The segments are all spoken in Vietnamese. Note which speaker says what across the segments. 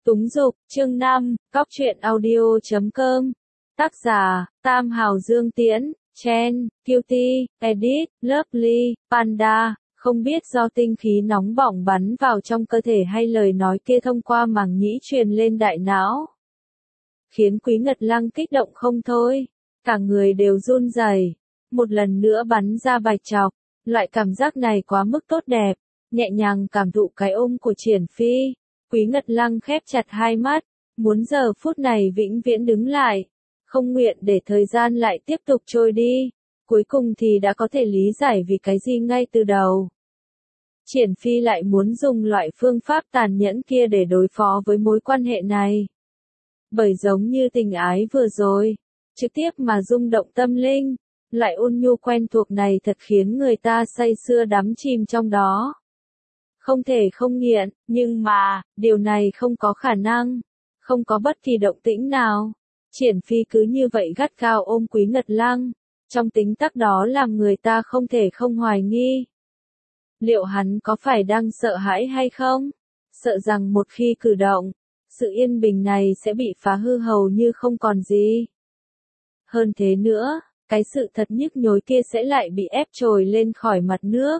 Speaker 1: Túng dục, chương 5, Cóc truyện audio.com. Tác giả, Tam Hào Dương Tiễn, Chen, Cutie, Edit, Lovely, Panda. Không biết do tinh khí nóng bỏng bắn vào trong cơ thể hay lời nói kia thông qua màng nhĩ truyền lên đại não, khiến Quý Ngật Lăng kích động không thôi. Cả người đều run rẩy. Một lần nữa bắn ra bạch trọc. Loại cảm giác này quá mức tốt đẹp. Nhẹ nhàng cảm thụ cái ôm của Triển Phi. Quý Ngật Lăng khép chặt hai mắt. Muốn giờ phút này vĩnh viễn đứng lại. Không nguyện để thời gian lại tiếp tục trôi đi. Cuối cùng thì đã có thể lý giải vì cái gì ngay từ đầu. Triển Phi lại muốn dùng loại phương pháp tàn nhẫn kia để đối phó với mối quan hệ này. Bởi giống như tình ái vừa rồi, trực tiếp mà rung động tâm linh, loại ôn nhu quen thuộc này thật khiến người ta say sưa đắm chìm trong đó. Không thể không nghiện, nhưng mà, điều này không có khả năng, không có bất kỳ động tĩnh nào. Triển Phi cứ như vậy gắt gao ôm Quý Ngật Lăng, trong tính tắc đó làm người ta không thể không hoài nghi. Liệu hắn có phải đang sợ hãi hay không? Sợ rằng một khi cử động, sự yên bình này sẽ bị phá hư hầu như không còn gì. Hơn thế nữa, cái sự thật nhức nhối kia sẽ lại bị ép trồi lên khỏi mặt nước.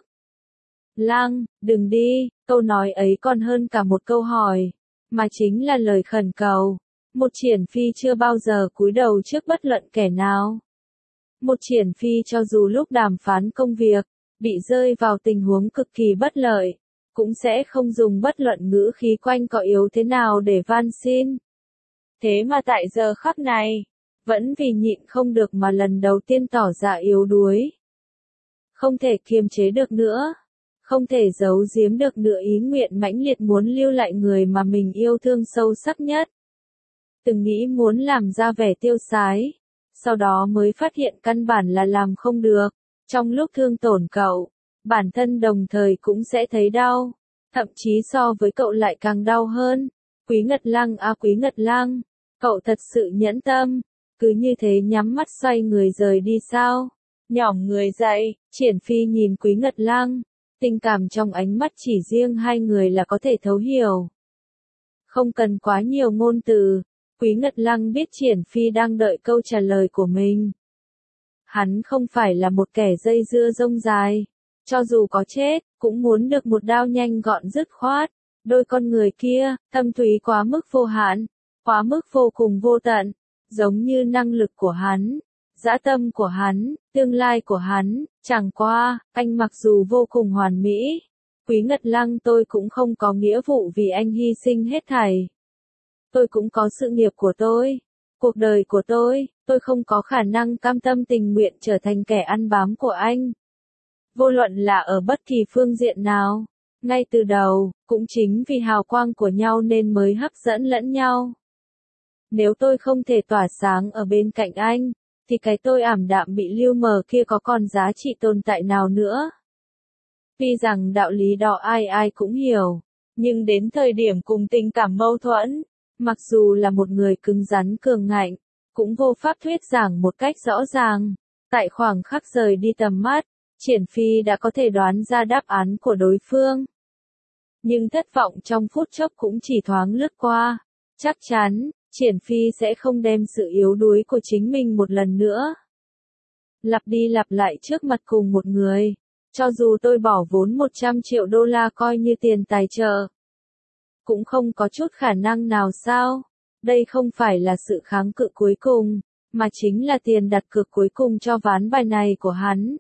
Speaker 1: Lăng, đừng đi, câu nói ấy còn hơn cả một câu hỏi, mà chính là lời khẩn cầu. Một Triển Phi chưa bao giờ cúi đầu trước bất luận kẻ nào. Một Triển Phi cho dù lúc đàm phán công việc, bị rơi vào tình huống cực kỳ bất lợi, cũng sẽ không dùng bất luận ngữ khí quanh co yếu thế nào để van xin. Thế mà tại giờ khắc này, vẫn vì nhịn không được mà lần đầu tiên tỏ ra yếu đuối. Không thể kiềm chế được nữa, không thể giấu giếm được nữa ý nguyện mãnh liệt muốn lưu lại người mà mình yêu thương sâu sắc nhất. Từng nghĩ muốn làm ra vẻ tiêu sái, sau đó mới phát hiện căn bản là làm không được. Trong lúc thương tổn cậu, bản thân đồng thời cũng sẽ thấy đau, thậm chí so với cậu lại càng đau hơn. Quý Ngật Lăng à Quý Ngật Lăng, cậu thật sự nhẫn tâm, cứ như thế nhắm mắt xoay người rời đi sao? Nhỏm người dậy, Triển Phi nhìn Quý Ngật Lăng, tình cảm trong ánh mắt chỉ riêng hai người là có thể thấu hiểu. Không cần quá nhiều ngôn từ, Quý Ngật Lăng biết Triển Phi đang đợi câu trả lời của mình. Hắn không phải là một kẻ dây dưa rông dài, cho dù có chết, cũng muốn được một đao nhanh gọn dứt khoát. Đôi con người kia, thâm thúy quá mức vô hạn, quá mức vô cùng vô tận, giống như năng lực của hắn, dã tâm của hắn, tương lai của hắn. Chẳng qua, anh mặc dù vô cùng hoàn mỹ, Quý Ngật Lăng tôi cũng không có nghĩa vụ vì anh hy sinh hết thảy. Tôi cũng có sự nghiệp của tôi, cuộc đời của tôi không có khả năng cam tâm tình nguyện trở thành kẻ ăn bám của anh. Vô luận là ở bất kỳ phương diện nào, ngay từ đầu, cũng chính vì hào quang của nhau nên mới hấp dẫn lẫn nhau. Nếu tôi không thể tỏa sáng ở bên cạnh anh, thì cái tôi ảm đạm bị lưu mờ kia có còn giá trị tồn tại nào nữa. Tuy rằng đạo lý đó ai ai cũng hiểu, nhưng đến thời điểm cùng tình cảm mâu thuẫn, mặc dù là một người cứng rắn cường ngạnh, cũng vô pháp thuyết giảng một cách rõ ràng. Tại khoảng khắc rời đi tầm mắt, Triển Phi đã có thể đoán ra đáp án của đối phương. Nhưng thất vọng trong phút chốc cũng chỉ thoáng lướt qua. Chắc chắn, Triển Phi sẽ không đem sự yếu đuối của chính mình một lần nữa lặp đi lặp lại trước mặt cùng một người. Cho dù tôi bỏ vốn 100 triệu đô la coi như tiền tài trợ, cũng không có chút khả năng nào sao? Đây không phải là sự kháng cự cuối cùng, mà chính là tiền đặt cược cuối cùng cho ván bài này của hắn.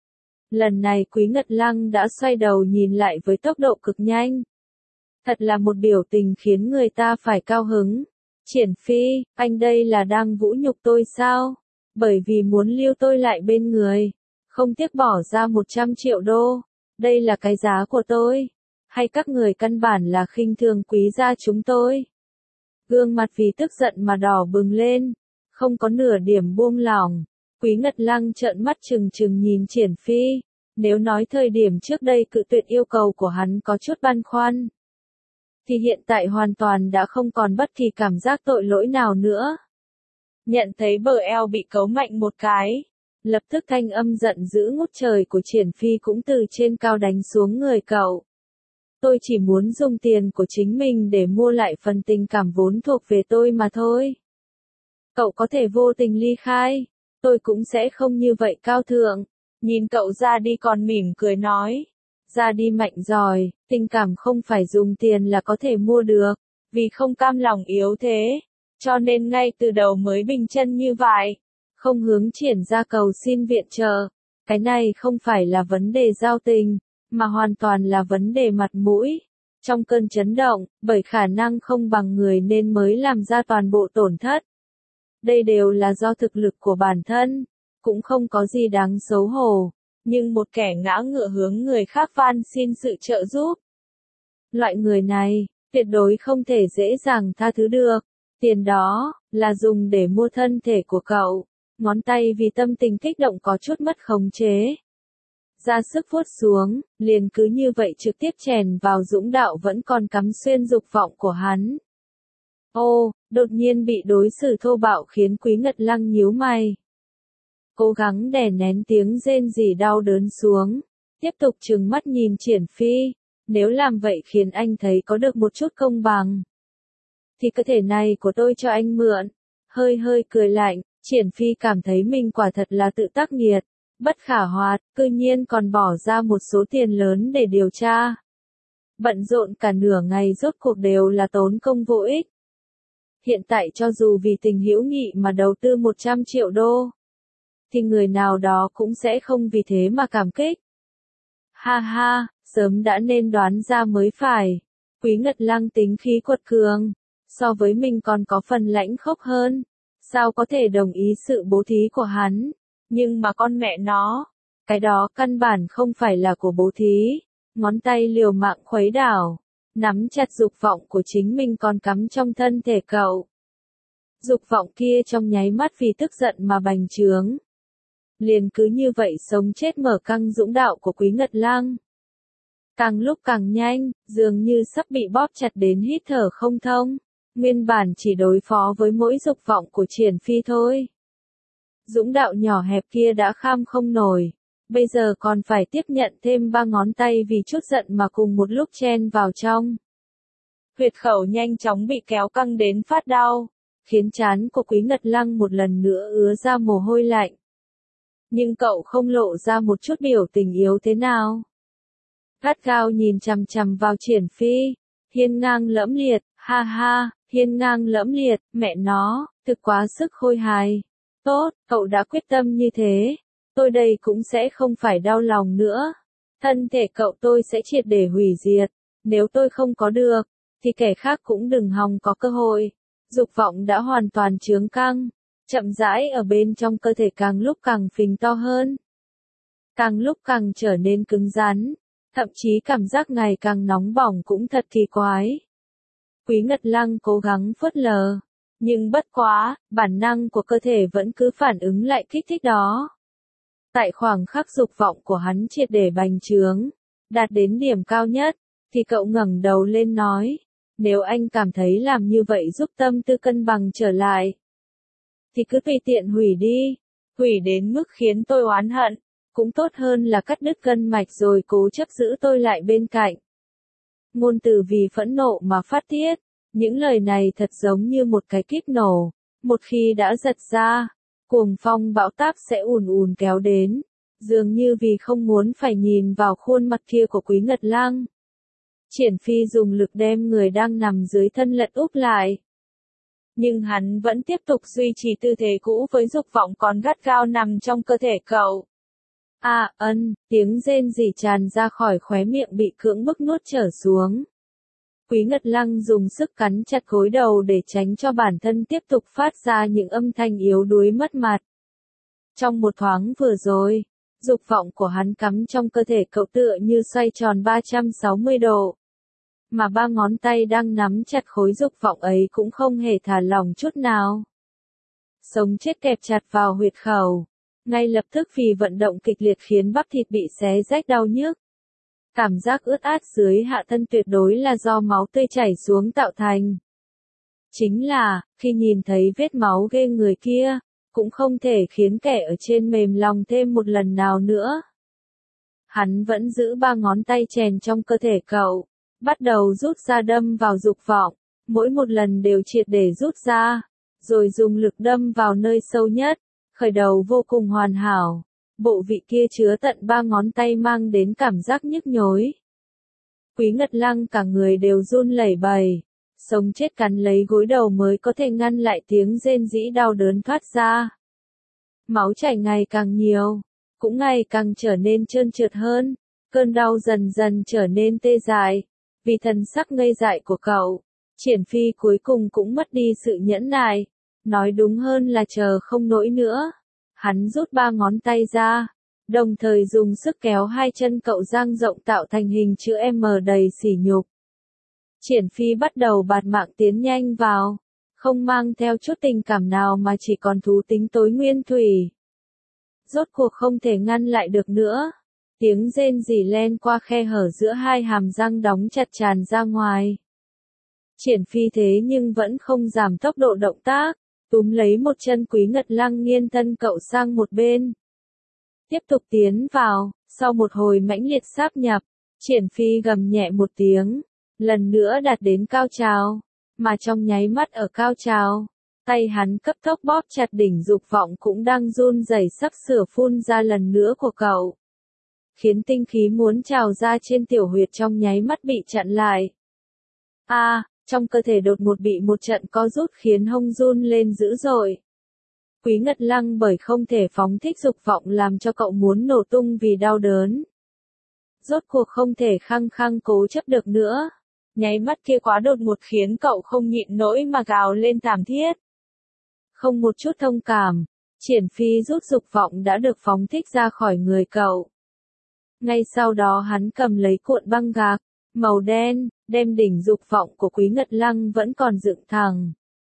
Speaker 1: Lần này Quý Ngật Lăng đã xoay đầu nhìn lại với tốc độ cực nhanh. Thật là một biểu tình khiến người ta phải cao hứng. Triển Phi, anh đây là đang vũ nhục tôi sao? Bởi vì muốn lưu tôi lại bên người, không tiếc bỏ ra 100 triệu đô. Đây là cái giá của tôi. Hay các người căn bản là khinh thường quý gia chúng tôi? Gương mặt vì tức giận mà đỏ bừng lên, không có nửa điểm buông lỏng. Quý Ngật Lăng trợn mắt trừng trừng nhìn Triển Phi. Nếu nói thời điểm trước đây cự tuyệt yêu cầu của hắn có chút băn khoăn, thì hiện tại hoàn toàn đã không còn bất kỳ cảm giác tội lỗi nào nữa. Nhận thấy bờ eo bị cấu mạnh một cái, lập tức thanh âm giận dữ ngút trời của Triển Phi cũng từ trên cao đánh xuống người cậu. Tôi chỉ muốn dùng tiền của chính mình để mua lại phần tình cảm vốn thuộc về tôi mà thôi. Cậu có thể vô tình ly khai, tôi cũng sẽ không như vậy cao thượng. Nhìn cậu ra đi còn mỉm cười nói. Ra đi mạnh giỏi, tình cảm không phải dùng tiền là có thể mua được. Vì không cam lòng yếu thế, cho nên ngay từ đầu mới bình chân như vậy. Không hướng triển ra cầu xin viện trợ. Cái này không phải là vấn đề giao tình, mà hoàn toàn là vấn đề mặt mũi. Trong cơn chấn động, bởi khả năng không bằng người nên mới làm ra toàn bộ tổn thất. Đây đều là do thực lực của bản thân, cũng không có gì đáng xấu hổ. Nhưng một kẻ ngã ngựa hướng người khác van xin sự trợ giúp. Loại người này, tuyệt đối không thể dễ dàng tha thứ được. Tiền đó, là dùng để mua thân thể của cậu. Ngón tay vì tâm tình kích động có chút mất khống chế. Ra sức vuốt xuống, liền cứ như vậy trực tiếp chèn vào Dũng Đạo vẫn còn cắm xuyên dục vọng của hắn. Ô, đột nhiên bị đối xử thô bạo khiến Quý Ngật Lăng nhíu mày. Cố gắng đè nén tiếng rên rỉ đau đớn xuống, tiếp tục trừng mắt nhìn Triển Phi, nếu làm vậy khiến anh thấy có được một chút công bằng. Thì cơ thể này của tôi cho anh mượn, hơi hơi cười lạnh, Triển Phi cảm thấy mình quả thật là tự tác nghiệt, bất khả hoạt, cư nhiên còn bỏ ra một số tiền lớn để điều tra. Bận rộn cả nửa ngày rốt cuộc đều là tốn công vô ích. Hiện tại cho dù vì tình hữu nghị mà đầu tư 100 triệu đô, thì người nào đó cũng sẽ không vì thế mà cảm kích. Ha ha, sớm đã nên đoán ra mới phải. Quý Ngật Lăng tính khí quật cường, so với mình còn có phần lãnh khốc hơn. Sao có thể đồng ý sự bố thí của hắn? Nhưng mà con mẹ nó, cái đó căn bản không phải là của bố thí. Ngón tay liều mạng khuấy đảo, nắm chặt dục vọng của chính mình còn cắm trong thân thể cậu. Dục vọng kia trong nháy mắt vì tức giận mà bành trướng. Liền cứ như vậy sống chết mở căng Dũng Đạo của Quý Ngật Lăng. Càng lúc càng nhanh, dường như sắp bị bóp chặt đến hít thở không thông. Nguyên bản chỉ đối phó với mỗi dục vọng của Triển Phi thôi. Dũng Đạo nhỏ hẹp kia đã kham không nổi. Bây giờ còn phải tiếp nhận thêm 3 ngón tay vì chút giận mà cùng một lúc chen vào trong. Huyệt khẩu nhanh chóng bị kéo căng đến phát đau, khiến trán của Quý Ngật Lăng một lần nữa ứa ra mồ hôi lạnh. Nhưng cậu không lộ ra một chút biểu tình yếu thế nào. Gắt gao nhìn chằm chằm vào Triển Phi, hiên ngang lẫm liệt, ha ha, hiên ngang lẫm liệt, mẹ nó, thực quá sức khôi hài. Tốt, cậu đã quyết tâm như thế, tôi đây cũng sẽ không phải đau lòng nữa. Thân thể cậu tôi sẽ triệt để hủy diệt, nếu tôi không có được, thì kẻ khác cũng đừng hòng có cơ hội. Dục vọng đã hoàn toàn chướng căng, chậm rãi ở bên trong cơ thể càng lúc càng phình to hơn. Càng lúc càng trở nên cứng rắn, thậm chí cảm giác ngày càng nóng bỏng cũng thật kỳ quái. Quý Ngật Lăng cố gắng phớt lờ, nhưng bất quá, bản năng của cơ thể vẫn cứ phản ứng lại kích thích đó. Tại khoảng khắc dục vọng của hắn triệt để bành trướng, đạt đến điểm cao nhất, thì cậu ngẩng đầu lên nói, nếu anh cảm thấy làm như vậy giúp tâm tư cân bằng trở lại, thì cứ tùy tiện hủy đi, hủy đến mức khiến tôi oán hận, cũng tốt hơn là cắt đứt gân mạch rồi cố chấp giữ tôi lại bên cạnh. Ngôn từ vì phẫn nộ mà phát tiết, những lời này thật giống như một cái kíp nổ, một khi đã giật ra, cuồng phong bão táp sẽ ùn ùn kéo đến, dường như vì không muốn phải nhìn vào khuôn mặt kia của Quý Ngật Lăng. Triển Phi dùng lực đem người đang nằm dưới thân lật úp lại. Nhưng hắn vẫn tiếp tục duy trì tư thế cũ với dục vọng còn gắt gao nằm trong cơ thể cậu. Tiếng rên rỉ tràn ra khỏi khóe miệng bị cưỡng bức nuốt trở xuống. Quý Ngật Lăng dùng sức cắn chặt gối đầu để tránh cho bản thân tiếp tục phát ra những âm thanh yếu đuối mất mặt. Trong một thoáng vừa rồi, dục vọng của hắn cắm trong cơ thể cậu tựa như xoay tròn 360 độ. Mà 3 ngón tay đang nắm chặt khối dục vọng ấy cũng không hề thả lỏng chút nào. Sống chết kẹp chặt vào huyệt khẩu. Ngay lập tức vì vận động kịch liệt khiến bắp thịt bị xé rách đau nhức. Cảm giác ướt át dưới hạ thân tuyệt đối là do máu tươi chảy xuống tạo thành. Chính là, khi nhìn thấy vết máu ghê người kia, cũng không thể khiến kẻ ở trên mềm lòng thêm một lần nào nữa. Hắn vẫn giữ 3 ngón tay chèn trong cơ thể cậu, bắt đầu rút ra đâm vào dục vọng, mỗi một lần đều triệt để rút ra, rồi dùng lực đâm vào nơi sâu nhất, khởi đầu vô cùng hoàn hảo. Bộ vị kia chứa tận 3 ngón tay mang đến cảm giác nhức nhối. Quý Ngật Lăng cả người đều run lẩy bẩy, sống chết cắn lấy gối đầu mới có thể ngăn lại tiếng rên rỉ đau đớn thoát ra. Máu chảy ngày càng nhiều, cũng ngày càng trở nên trơn trượt hơn, cơn đau dần dần trở nên tê dại. Vì thần sắc ngây dại của cậu, Triển Phi cuối cùng cũng mất đi sự nhẫn nại, nói đúng hơn là chờ không nổi nữa. Hắn rút 3 ngón tay ra, đồng thời dùng sức kéo 2 chân cậu dang rộng tạo thành hình chữ M đầy sỉ nhục. Triển Phi bắt đầu bạt mạng tiến nhanh vào, không mang theo chút tình cảm nào mà chỉ còn thú tính tối nguyên thủy. Rốt cuộc không thể ngăn lại được nữa. Tiếng rên rỉ len qua khe hở giữa 2 hàm răng đóng chặt tràn ra ngoài. Triển Phi thế nhưng vẫn không giảm tốc độ động tác, túm lấy một chân Quý Ngật Lăng nghiêng thân cậu sang một bên. Tiếp tục tiến vào, sau một hồi mãnh liệt sáp nhập, Triển Phi gầm nhẹ một tiếng, lần nữa đạt đến cao trào, mà trong nháy mắt ở cao trào, tay hắn cấp tốc bóp chặt đỉnh dục vọng cũng đang run rẩy sắp sửa phun ra lần nữa của cậu. Khiến tinh khí muốn trào ra trên tiểu huyệt trong nháy mắt bị chặn lại. Trong cơ thể đột ngột bị một trận co rút khiến hông run lên dữ dội. Quý Ngật Lăng bởi không thể phóng thích dục vọng làm cho cậu muốn nổ tung vì đau đớn. Rốt cuộc không thể khăng khăng cố chấp được nữa. Nháy mắt kia quá đột ngột khiến cậu không nhịn nổi mà gào lên thảm thiết. Không một chút thông cảm, Triển Phi rút dục vọng đã được phóng thích ra khỏi người cậu. Ngay sau đó hắn cầm lấy cuộn băng gạc, màu đen, đem đỉnh dục vọng của Quý Ngật Lăng vẫn còn dựng thẳng.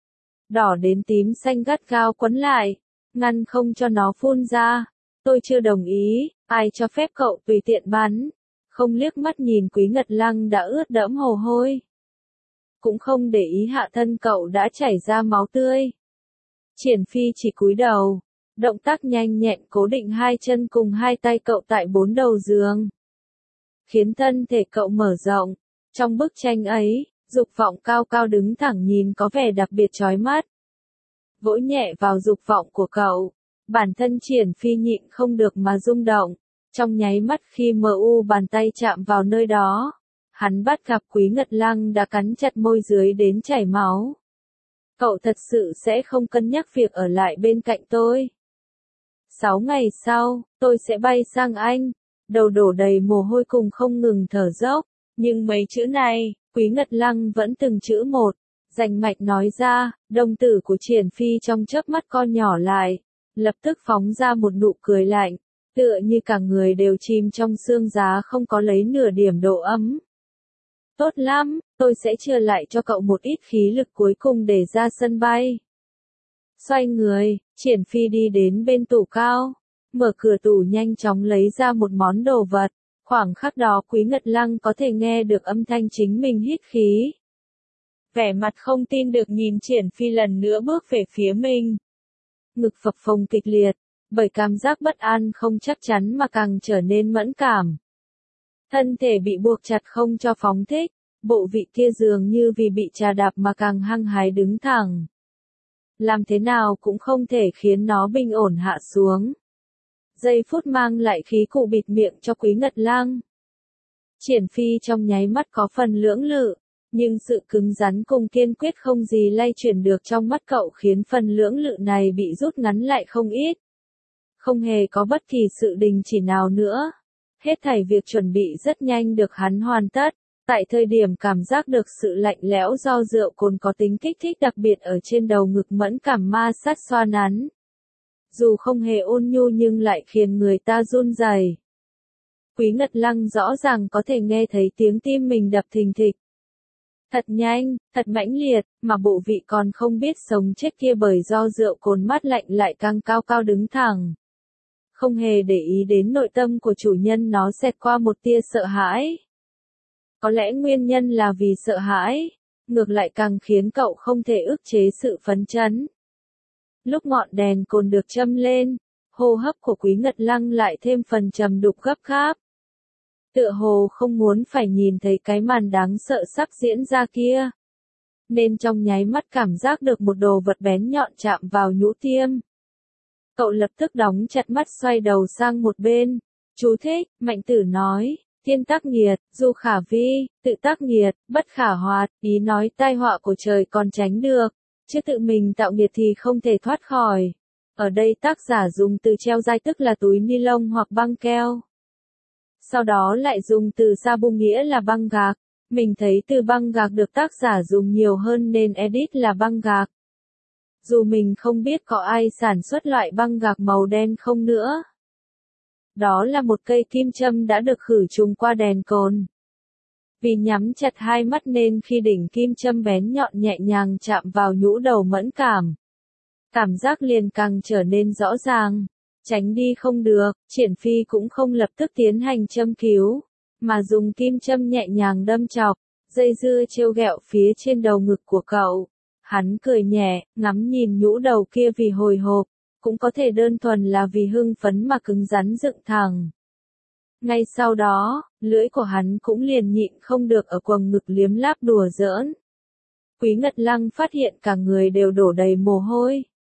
Speaker 1: Đỏ đến tím xanh gắt gao quấn lại, ngăn không cho nó phun ra. Tôi chưa đồng ý, ai cho phép cậu tùy tiện bắn. Không liếc mắt nhìn Quý Ngật Lăng đã ướt đẫm mồ hôi. Cũng không để ý hạ thân cậu đã chảy ra máu tươi. Triển Phi chỉ cúi đầu, động tác nhanh nhẹn cố định 2 chân cùng 2 tay cậu tại 4 đầu giường. Khiến thân thể cậu mở rộng. Trong bức tranh ấy, dục vọng cao cao đứng thẳng nhìn có vẻ đặc biệt chói mắt. Vỗ nhẹ vào dục vọng của cậu, bản thân Triển Phi nhịn không được mà rung động. Trong nháy mắt khi bàn tay chạm vào nơi đó, hắn bắt gặp Quý Ngật Lăng đã cắn chặt môi dưới đến chảy máu. Cậu thật sự sẽ không cân nhắc việc ở lại bên cạnh tôi. 6 ngày sau, tôi sẽ bay sang Anh, đầu đổ đầy mồ hôi cùng không ngừng thở dốc. Nhưng mấy chữ này, Quý Ngật Lăng vẫn từng chữ một, rành mạch nói ra. Đồng tử của Triển Phi trong chớp mắt co nhỏ lại, lập tức phóng ra một nụ cười lạnh, tựa như cả người đều chìm trong sương giá không có lấy nửa điểm độ ấm. Tốt lắm, tôi sẽ chừa lại cho cậu một ít khí lực cuối cùng để ra sân bay. Xoay người, Triển Phi đi đến bên tủ cao, mở cửa tủ nhanh chóng lấy ra một món đồ vật. Khoảng khắc đó Quý Ngật Lăng có thể nghe được âm thanh chính mình hít khí. Vẻ mặt không tin được nhìn Triển Phi lần nữa bước về phía mình. Ngực phập phồng kịch liệt, bởi cảm giác bất an không chắc chắn mà càng trở nên mẫn cảm. Thân thể bị buộc chặt không cho phóng thích, bộ vị kia dường như vì bị trà đạp mà càng hăng hái đứng thẳng. Làm thế nào cũng không thể khiến nó bình ổn hạ xuống. Giây phút mang lại khí cụ bịt miệng cho Quý Ngật Lăng. Triển Phi trong nháy mắt có phần lưỡng lự, nhưng sự cứng rắn cùng kiên quyết không gì lay chuyển được trong mắt cậu khiến phần lưỡng lự này bị rút ngắn lại không ít. Không hề có bất kỳ sự đình chỉ nào nữa. Hết thảy việc chuẩn bị rất nhanh được hắn hoàn tất. Tại thời điểm cảm giác được sự lạnh lẽo do rượu cồn có tính kích thích đặc biệt ở trên đầu ngực mẫn cảm ma sát xoa nắn. Dù không hề ôn nhu nhưng lại khiến người ta run rẩy. Quý Ngật Lăng rõ ràng có thể nghe thấy tiếng tim mình đập thình thịch. Thật nhanh, thật mãnh liệt, mà bộ vị còn không biết sống chết kia bởi do rượu cồn mát lạnh lại càng cao cao đứng thẳng. Không hề để ý đến nội tâm của chủ nhân nó xẹt qua một tia sợ hãi. Có lẽ nguyên nhân là vì sợ hãi, ngược lại càng khiến cậu không thể ức chế sự phấn chấn. Lúc ngọn đèn cồn được châm lên, hô hấp của Quý Ngật Lăng lại thêm phần trầm đục gấp gáp. tựa hồ không muốn phải nhìn thấy cái màn đáng sợ sắp diễn ra kia. Nên trong nháy mắt cảm giác được một đồ vật bén nhọn chạm vào nhũ tiêm. Cậu lập tức đóng chặt mắt xoay đầu sang một bên. Chú thích, Mạnh Tử nói, thiên tác nghiệt, du khả vi, tự tác nghiệt, bất khả hoạt, ý nói tai họa của trời còn tránh được, chứ tự mình tạo nghiệt thì không thể thoát khỏi. Ở đây tác giả dùng từ treo dai tức là túi ni lông hoặc băng keo. Sau đó lại dùng từ sa bu nghĩa là băng gạc. Mình thấy từ băng gạc được tác giả dùng nhiều hơn nên edit là băng gạc. Dù mình không biết có ai sản xuất loại băng gạc màu đen không nữa. Đó là một cây kim châm đã được khử trùng qua đèn cồn. Vì nhắm chặt hai mắt nên khi đỉnh kim châm bén nhọn nhẹ nhàng chạm vào nhũ đầu mẫn cảm. Cảm giác liền càng trở nên rõ ràng. Tránh đi không được, Triển Phi cũng không lập tức tiến hành châm cứu, mà dùng kim châm nhẹ nhàng đâm chọc, dây dưa trêu ghẹo phía trên đầu ngực của cậu. Hắn cười nhẹ, ngắm nhìn nhũ đầu kia vì hồi hộp, cũng có thể đơn thuần là vì hưng phấn mà cứng rắn dựng thẳng. Ngay sau đó, lưỡi của hắn cũng liền nhịn không được ở quầng ngực liếm láp đùa giỡn. Quý Ngật Lăng phát hiện cả người đều đổ đầy mồ hôi.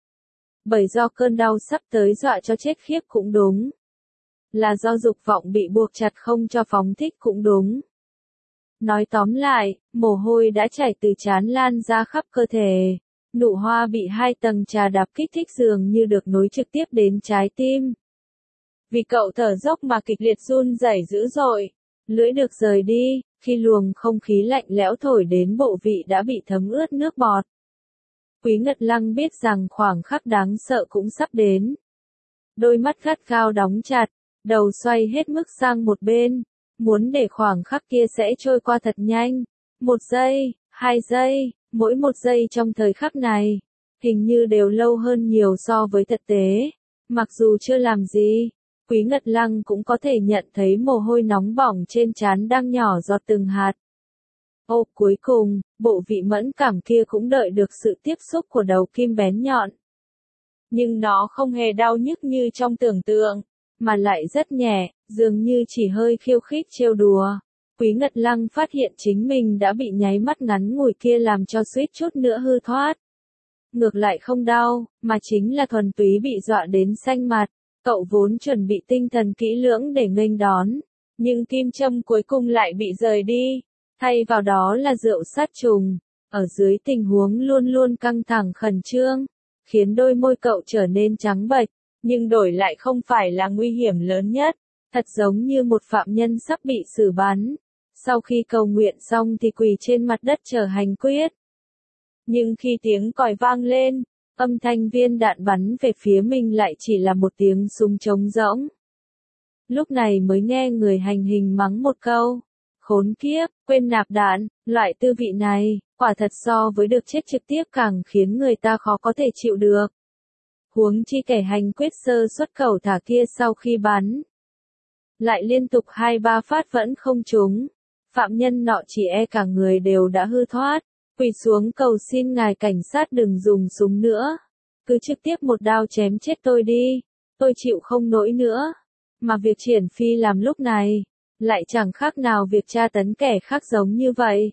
Speaker 1: Bởi do cơn đau sắp tới dọa cho chết khiếp cũng đúng. Là do dục vọng bị buộc chặt không cho phóng thích cũng đúng. Nói tóm lại, mồ hôi đã chảy từ trán lan ra khắp cơ thể. Nụ hoa bị 2 tầng trà đạp kích thích dường như được nối trực tiếp đến trái tim. Vì cậu thở dốc mà kịch liệt run rẩy dữ dội, lưỡi được rời đi, khi luồng không khí lạnh lẽo thổi đến bộ vị đã bị thấm ướt nước bọt. Quý Ngật Lăng biết rằng khoảng khắc đáng sợ cũng sắp đến. Đôi mắt gắt gao đóng chặt, đầu xoay hết mức sang một bên, muốn để khoảng khắc kia sẽ trôi qua thật nhanh. 1 giây, 2 giây, mỗi 1 giây trong thời khắc này, hình như đều lâu hơn nhiều so với thực tế. Mặc dù chưa làm gì, Quý Ngật Lăng cũng có thể nhận thấy mồ hôi nóng bỏng trên trán đang nhỏ giọt từng hạt. Ô, cuối cùng, bộ vị mẫn cảm kia cũng đợi được sự tiếp xúc của đầu kim bén nhọn. Nhưng nó không hề đau nhức như trong tưởng tượng, mà lại rất nhẹ, dường như chỉ hơi khiêu khích trêu đùa. Quý Ngật Lăng phát hiện chính mình đã bị nháy mắt ngắn ngủi kia làm cho suýt chút nữa hư thoát. Ngược lại không đau, mà chính là thuần túy bị dọa đến xanh mặt. Cậu vốn chuẩn bị tinh thần kỹ lưỡng để nghênh đón, nhưng kim châm cuối cùng lại bị rời đi. Thay vào đó là rượu sát trùng, ở dưới tình huống luôn luôn căng thẳng khẩn trương, khiến đôi môi cậu trở nên trắng bệch, nhưng đổi lại không phải là nguy hiểm lớn nhất, thật giống như một phạm nhân sắp bị xử bắn. Sau khi cầu nguyện xong thì quỳ trên mặt đất chờ hành quyết. Nhưng khi tiếng còi vang lên, âm thanh viên đạn bắn về phía mình lại chỉ là một tiếng súng trống rỗng. Lúc này mới nghe người hành hình mắng một câu. Khốn kiếp, quên nạp đạn, loại tư vị này, quả thật so với được chết trực tiếp càng khiến người ta khó có thể chịu được. Huống chi kẻ hành quyết sơ xuất khẩu thả kia sau khi bắn. Lại liên tục 2-3 phát vẫn không trúng. Phạm nhân nọ chỉ e cả người đều đã hư thoát. Quỳ xuống cầu xin ngài cảnh sát đừng dùng súng nữa. Cứ trực tiếp một đao chém chết tôi đi. Tôi chịu không nổi nữa. Mà việc Triển Phi làm lúc này, lại chẳng khác nào việc tra tấn kẻ khác giống như vậy.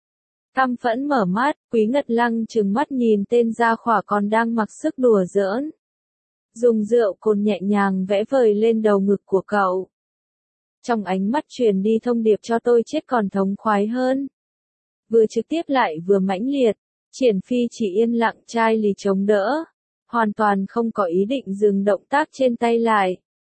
Speaker 1: Căm phẫn mở mắt, Quý Ngật Lăng trừng mắt nhìn tên gia khỏa còn đang mặc sức đùa giỡn. Dùng rượu cồn nhẹ nhàng vẽ vời lên đầu ngực của cậu. Trong ánh mắt truyền đi thông điệp cho tôi chết còn thống khoái hơn. Vừa trực tiếp lại vừa mãnh liệt, Triển Phi chỉ yên lặng chai lì chống đỡ, hoàn toàn không có ý định dừng động tác trên tay lại.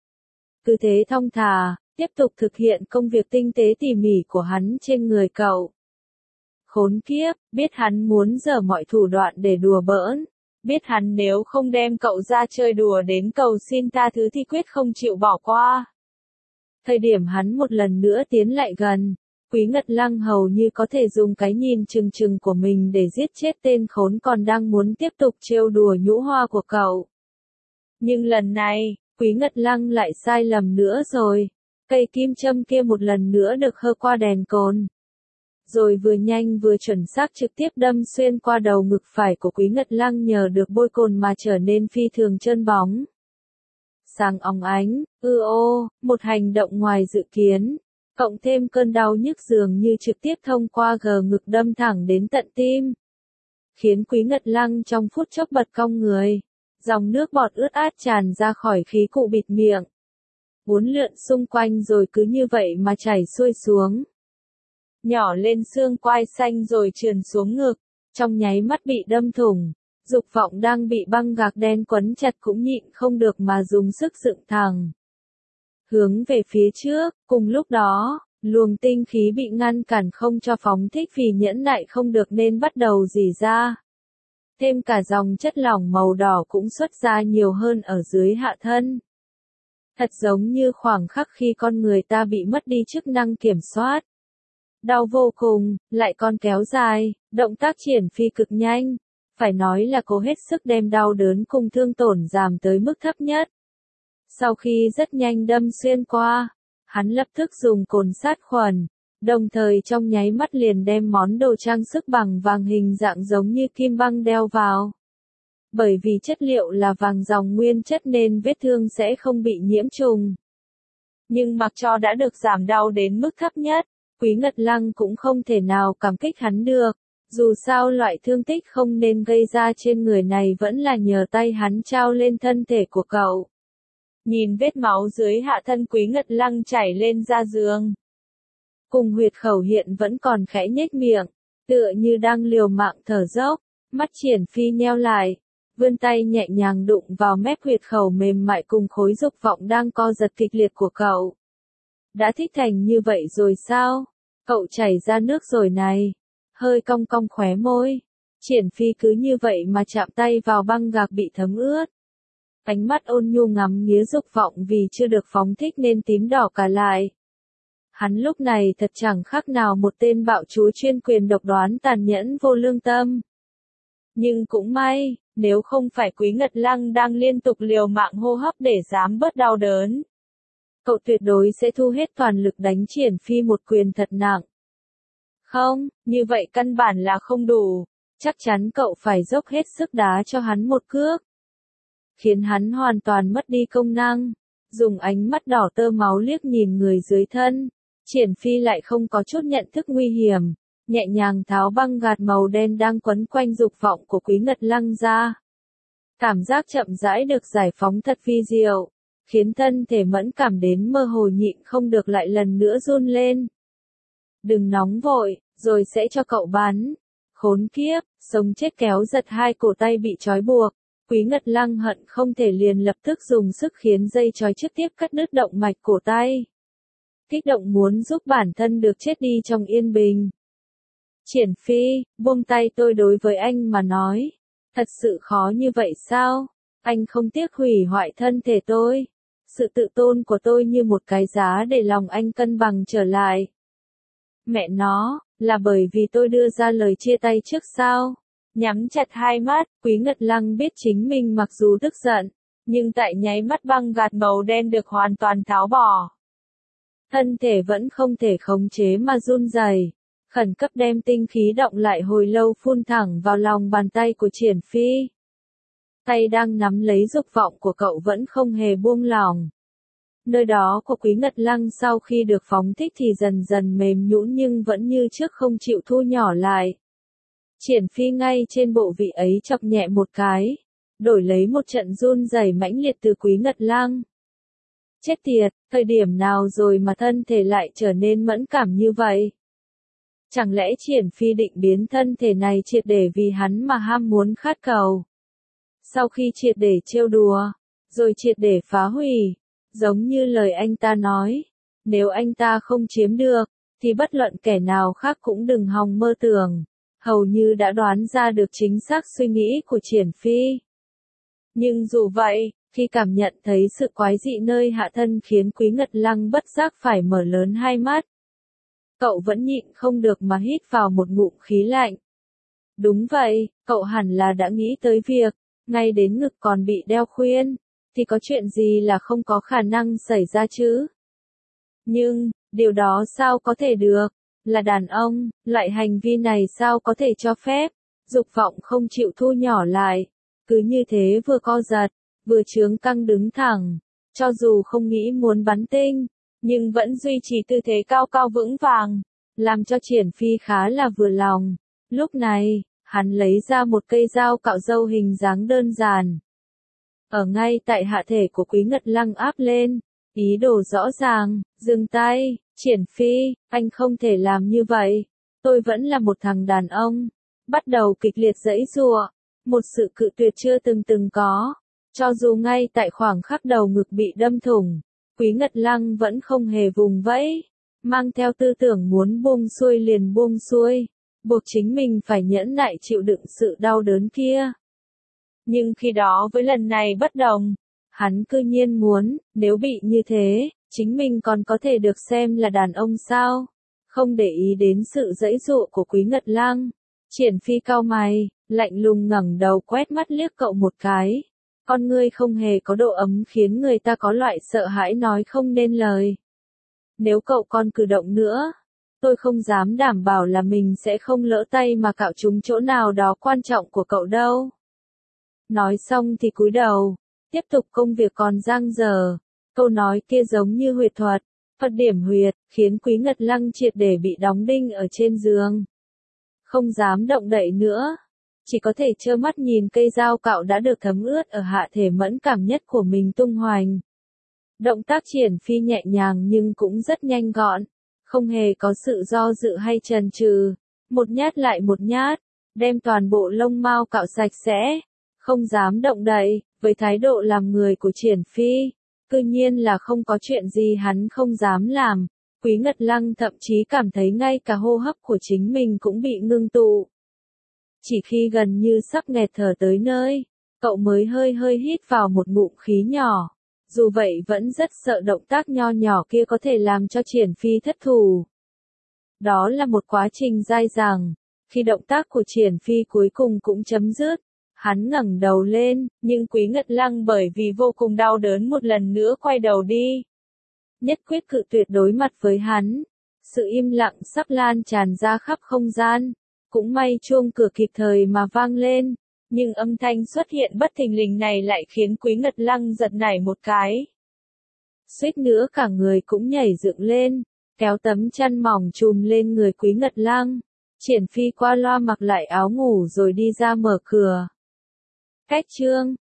Speaker 1: Cứ thế thong thả, tiếp tục thực hiện công việc tinh tế tỉ mỉ của hắn trên người cậu. Khốn kiếp, biết hắn muốn giở mọi thủ đoạn để đùa bỡn, biết hắn nếu không đem cậu ra chơi đùa đến cầu xin tha thứ thì quyết không chịu bỏ qua. Thời điểm hắn một lần nữa tiến lại gần, Quý Ngật Lăng hầu như có thể dùng cái nhìn trừng trừng của mình để giết chết tên khốn còn đang muốn tiếp tục trêu đùa nhũ hoa của cậu. Nhưng lần này, Quý Ngật Lăng lại sai lầm nữa rồi. Cây kim châm kia một lần nữa được hơ qua đèn cồn. Rồi vừa nhanh vừa chuẩn xác trực tiếp đâm xuyên qua đầu ngực phải của Quý Ngật Lăng nhờ được bôi cồn mà trở nên phi thường trơn bóng. Sáng óng ánh, một hành động ngoài dự kiến. Cộng thêm cơn đau nhức dường như trực tiếp thông qua ngực đâm thẳng đến tận tim. Khiến Quý Ngật Lăng trong phút chốc bật cong người. Dòng nước bọt ướt át tràn ra khỏi khí cụ bịt miệng. Uốn lượn xung quanh rồi cứ như vậy mà chảy xuôi xuống. Nhỏ lên xương quai xanh rồi trườn xuống ngực. Trong nháy mắt bị đâm thủng. Dục vọng đang bị băng gạc đen quấn chặt cũng nhịn không được mà dùng sức dựng thẳng. Hướng về phía trước, cùng lúc đó, luồng tinh khí bị ngăn cản không cho phóng thích vì nhẫn nại không được nên bắt đầu rỉ ra. Thêm cả dòng chất lỏng màu đỏ cũng xuất ra nhiều hơn ở dưới hạ thân. Thật giống như khoảng khắc khi con người ta bị mất đi chức năng kiểm soát. Đau vô cùng, lại còn kéo dài, động tác triển phi cực nhanh. Phải nói là cố hết sức đem đau đớn cùng thương tổn giảm tới mức thấp nhất. Sau khi rất nhanh đâm xuyên qua, hắn lập tức dùng cồn sát khuẩn, đồng thời trong nháy mắt liền đem món đồ trang sức bằng vàng hình dạng giống như kim băng đeo vào. Bởi vì chất liệu là vàng dòng nguyên chất nên vết thương sẽ không bị nhiễm trùng. Nhưng mặc cho đã được giảm đau đến mức thấp nhất, Quý Ngật Lăng cũng không thể nào cảm kích hắn được. Dù sao loại thương tích không nên gây ra trên người này vẫn là nhờ tay hắn trao lên thân thể của cậu. Nhìn vết máu dưới hạ thân Quý Ngật Lăng chảy lên ra giường. Cùng huyệt khẩu hiện vẫn còn khẽ nhếch miệng, tựa như đang liều mạng thở dốc, mắt Triển Phi nheo lại, vươn tay nhẹ nhàng đụng vào mép huyệt khẩu mềm mại cùng khối dục vọng đang co giật kịch liệt của cậu. Đã thích thành như vậy rồi sao? Cậu chảy ra nước rồi này. Hơi cong cong khóe môi. Triển Phi cứ như vậy mà chạm tay vào băng gạc bị thấm ướt. Ánh mắt ôn nhu ngắm nghía dục vọng vì chưa được phóng thích nên tím đỏ cả lại. Hắn lúc này thật chẳng khác nào một tên bạo chúa chuyên quyền độc đoán tàn nhẫn vô lương tâm. Nhưng cũng may, nếu không phải Quý Ngật Lăng đang liên tục liều mạng hô hấp để giảm bớt đau đớn, cậu tuyệt đối sẽ thu hết toàn lực đánh Triển Phi một quyền thật nặng. Không, như vậy căn bản là không đủ, chắc chắn cậu phải dốc hết sức đá cho hắn một cước. Khiến hắn hoàn toàn mất đi công năng, dùng ánh mắt đỏ tơ máu liếc nhìn người dưới thân. Triển Phi lại không có chút nhận thức nguy hiểm, nhẹ nhàng tháo băng gạc màu đen đang quấn quanh dục vọng của Quý Ngật Lăng ra. Cảm giác chậm rãi được giải phóng thật vi diệu, khiến thân thể mẫn cảm đến mơ hồ nhịn không được lại lần nữa run lên. Đừng nóng vội, rồi sẽ cho cậu bắn. Khốn kiếp, sống chết kéo giật hai cổ tay bị trói buộc. Quý Ngật Lăng hận không thể liền lập tức dùng sức khiến dây trói trực tiếp cắt đứt động mạch cổ tay. Kích động muốn giúp bản thân được chết đi trong yên bình. Triển Phi, buông tay tôi đối với anh mà nói. Thật sự khó như vậy sao? Anh không tiếc hủy hoại thân thể tôi. Sự tự tôn của tôi như một cái giá để lòng anh cân bằng trở lại. Mẹ nó, là bởi vì tôi đưa ra lời chia tay trước sao? Nhắm chặt hai mắt, Quý Ngật Lăng biết chính mình mặc dù tức giận, nhưng tại nháy mắt băng gạc màu đen được hoàn toàn tháo bỏ. Thân thể vẫn không thể khống chế mà run rẩy, khẩn cấp đem tinh khí động lại hồi lâu phun thẳng vào lòng bàn tay của Triển Phi. Tay đang nắm lấy dục vọng của cậu vẫn không hề buông lỏng. Nơi đó của Quý Ngật Lăng sau khi được phóng thích thì dần dần mềm nhũn nhưng vẫn như trước không chịu thu nhỏ lại. Triển Phi ngay trên bộ vị ấy chọc nhẹ một cái, đổi lấy một trận run rẩy mãnh liệt từ Quý Ngật Lăng. Chết tiệt, thời điểm nào rồi mà thân thể lại trở nên mẫn cảm như vậy? Chẳng lẽ Triển Phi định biến thân thể này triệt để vì hắn mà ham muốn khát cầu? Sau khi triệt để trêu đùa, rồi triệt để phá hủy, giống như lời anh ta nói, nếu anh ta không chiếm được, thì bất luận kẻ nào khác cũng đừng hòng mơ tưởng. Hầu như đã đoán ra được chính xác suy nghĩ của Triển Phi. Nhưng dù vậy, khi cảm nhận thấy sự quái dị nơi hạ thân khiến Quý Ngật Lăng bất giác phải mở lớn hai mắt. Cậu vẫn nhịn không được mà hít vào một ngụm khí lạnh. Đúng vậy, cậu hẳn là đã nghĩ tới việc, ngay đến ngực còn bị đeo khuyên, thì có chuyện gì là không có khả năng xảy ra chứ? Nhưng, điều đó sao có thể được? Là đàn ông, loại hành vi này sao có thể cho phép? Dục vọng không chịu thu nhỏ lại, cứ như thế vừa co giật, vừa chướng căng đứng thẳng, cho dù không nghĩ muốn bắn tinh, nhưng vẫn duy trì tư thế cao cao vững vàng, làm cho Triển Phi khá là vừa lòng. Lúc này, hắn lấy ra một cây dao cạo râu hình dáng đơn giản. Ở ngay tại hạ thể của Quý Ngật Lăng áp lên, ý đồ rõ ràng, dừng tay, Triển Phi, anh không thể làm như vậy, tôi vẫn là một thằng đàn ông. Bắt đầu kịch liệt giãy giụa, một sự cự tuyệt chưa từng có. Cho dù ngay tại khoảng khắc đầu ngực bị đâm thủng, Quý Ngật Lăng vẫn không hề vùng vẫy, mang theo tư tưởng muốn buông xuôi liền buông xuôi, buộc chính mình phải nhẫn nại chịu đựng sự đau đớn kia. Nhưng khi đó với lần này bất đồng, hắn cư nhiên muốn, nếu bị như thế, chính mình còn có thể được xem là đàn ông sao? Không để ý đến sự giãy giụa của Quý Ngật Lăng, Triển Phi cau mày, lạnh lùng ngẩng đầu quét mắt liếc cậu một cái. Con ngươi không hề có độ ấm khiến người ta có loại sợ hãi nói không nên lời. Nếu cậu còn cử động nữa, tôi không dám đảm bảo là mình sẽ không lỡ tay mà cạo trúng chỗ nào đó quan trọng của cậu đâu. Nói xong thì cúi đầu, tiếp tục công việc còn dang dở. Câu nói kia giống như huyệt thuật, Phật điểm huyệt, khiến Quý Ngật Lăng triệt để bị đóng đinh ở trên giường. Không dám động đậy nữa, chỉ có thể trơ mắt nhìn cây dao cạo đã được thấm ướt ở hạ thể mẫn cảm nhất của mình tung hoành. Động tác Triển Phi nhẹ nhàng nhưng cũng rất nhanh gọn, không hề có sự do dự hay chần chừ, một nhát lại một nhát, đem toàn bộ lông mao cạo sạch sẽ, không dám động đậy. Với thái độ làm người của Triển Phi, tự nhiên là không có chuyện gì hắn không dám làm. Quý Ngật Lăng thậm chí cảm thấy ngay cả hô hấp của chính mình cũng bị ngưng tụ. Chỉ khi gần như sắp nghẹt thở tới nơi, cậu mới hơi hít vào một ngụm khí nhỏ. Dù vậy vẫn rất sợ động tác nho nhỏ kia có thể làm cho Triển Phi thất thủ. Đó là một quá trình dai dẳng. Khi động tác của Triển Phi cuối cùng cũng chấm dứt, hắn ngẩng đầu lên, nhưng Quý Ngật Lăng bởi vì vô cùng đau đớn một lần nữa quay đầu đi. Nhất quyết cự tuyệt đối mặt với hắn. Sự im lặng sắp lan tràn ra khắp không gian. Cũng may chuông cửa kịp thời mà vang lên, nhưng âm thanh xuất hiện bất thình lình này lại khiến Quý Ngật Lăng giật nảy một cái. Suýt nữa cả người cũng nhảy dựng lên, kéo tấm chăn mỏng trùm lên người Quý Ngật Lăng. Triển Phi qua loa mặc lại áo ngủ rồi đi ra mở cửa. Cách chương